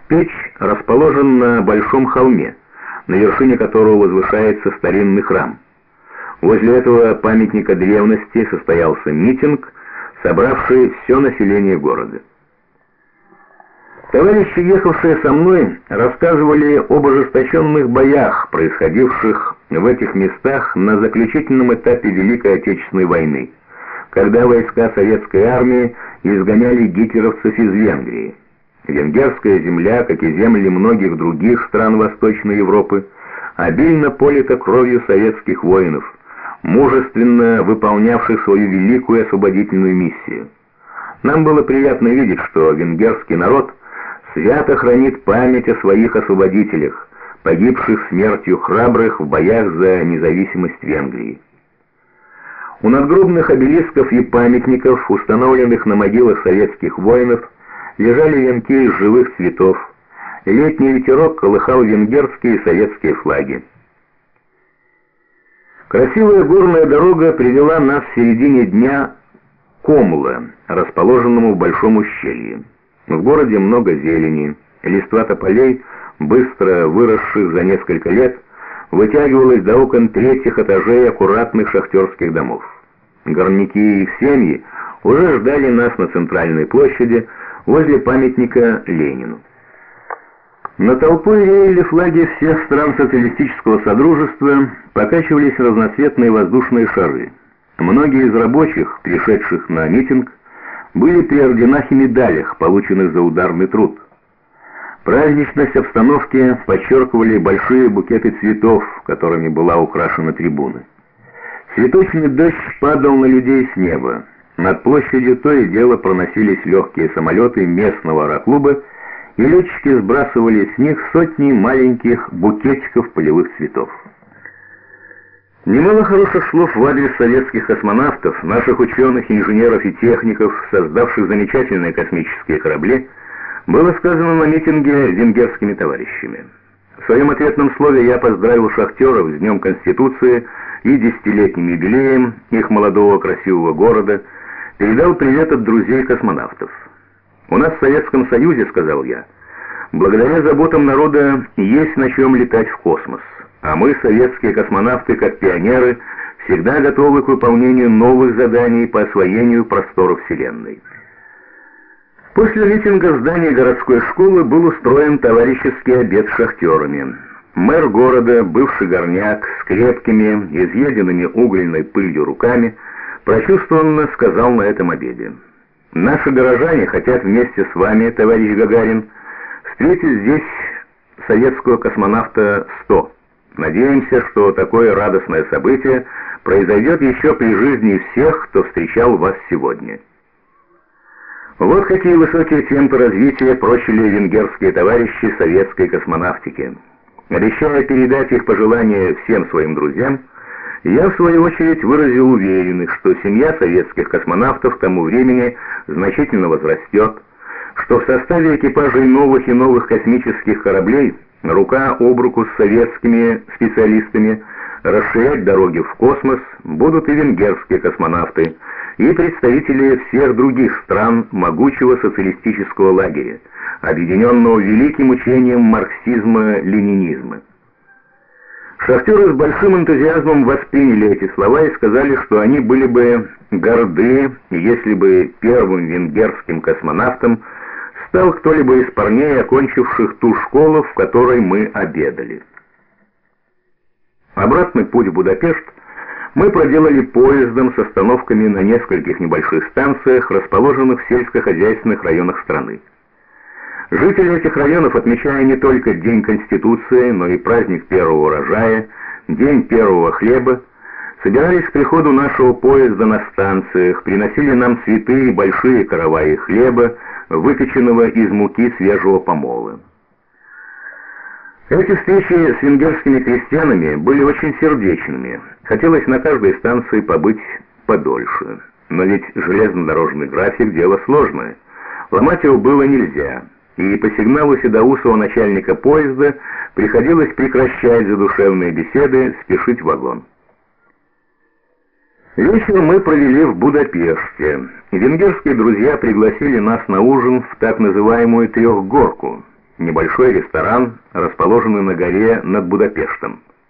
Печь расположен на большом холме, на вершине которого возвышается старинный храм. Возле этого памятника древности состоялся митинг, собравший все население города. Товарищи, ехавшие со мной, рассказывали об ожесточенных боях, происходивших в этих местах на заключительном этапе Великой Отечественной войны, когда войска советской армии изгоняли гитлеровцев из Венгрии. Венгерская земля, как и земли многих других стран Восточной Европы, обильно полита кровью советских воинов, мужественно выполнявших свою великую освободительную миссию. Нам было приятно видеть, что венгерский народ свято хранит память о своих освободителях, погибших смертью храбрых в боях за независимость Венгрии. У надгробных обелисков и памятников, установленных на могилах советских воинов, лежали венки из живых цветов. Летний ветерок колыхал венгерские и советские флаги. Красивая горная дорога привела нас в середине дня к Комла, расположенному в большом ущелье. В городе много зелени, листва тополей, быстро выросших за несколько лет, вытягивалась до окон третьих этажей аккуратных шахтерских домов. Горняки и их семьи уже ждали нас на центральной площади возле памятника Ленину. На толпой реяли флаги всех стран социалистического содружества, покачивались разноцветные воздушные шары. Многие из рабочих, пришедших на митинг, были при орденах и медалях, полученных за ударный труд. Праздничность обстановки подчеркивали большие букеты цветов, которыми была украшена трибуна. Цветочный дождь падал на людей с неба. Над площадью то и дело проносились легкие самолеты местного аэроклуба, и летчики сбрасывали с них сотни маленьких букетиков полевых цветов. Немало хороших слов в адрес советских космонавтов, наших ученых, инженеров и техников, создавших замечательные космические корабли, было сказано на митинге венгерскими товарищами. В своем ответном слове я поздравил шахтеров с Днем Конституции и десятилетним юбилеем их молодого красивого города, передал привет от друзей космонавтов. «У нас в Советском Союзе, — сказал я, — благодаря заботам народа есть на чем летать в космос, а мы, советские космонавты, как пионеры, всегда готовы к выполнению новых заданий по освоению просторов Вселенной». После митинга в здании городской школы был устроен товарищеский обед с шахтерами. Мэр города, бывший горняк, с крепкими, изъеденными угольной пылью руками, прочувствованно сказал на этом обеде: «Наши горожане хотят вместе с вами, товарищ Гагарин, встретить здесь советского космонавта 100. Надеемся, что такое радостное событие произойдет еще при жизни всех, кто встречал вас сегодня». Вот какие высокие темпы развития прочили венгерские товарищи советской космонавтики. Обещая передать их пожелания всем своим друзьям, я, в свою очередь, выразил уверенность, что семья советских космонавтов к тому времени значительно возрастет, что в составе экипажей новых и новых космических кораблей рука об руку с советскими специалистами расширять дороги в космос будут и венгерские космонавты, и представители всех других стран могучего социалистического лагеря, объединенного великим учением марксизма-ленинизма. Шахтеры с большим энтузиазмом восприняли эти слова и сказали, что они были бы горды, если бы первым венгерским космонавтом стал кто-либо из парней, окончивших ту школу, в которой мы обедали. Обратный путь в Будапешт мы проделали поездом с остановками на нескольких небольших станциях, расположенных в сельскохозяйственных районах страны. Жители этих районов, отмечая не только День Конституции, но и праздник первого урожая, День первого хлеба, собирались к приходу нашего поезда на станциях, приносили нам цветы и большие караваи хлеба, выпеченного из муки свежего помола. Эти встречи с венгерскими крестьянами были очень сердечными. Хотелось на каждой станции побыть подольше. Но ведь железнодорожный график — дело сложное. Ломать его было нельзя. И по сигналу седоусого начальника поезда приходилось прекращать задушевные беседы, спешить в вагон. Вечер мы провели в Будапеште. Венгерские друзья пригласили нас на ужин в так называемую «Трехгорку». небольшой ресторан, расположенный на горе над Будапештом.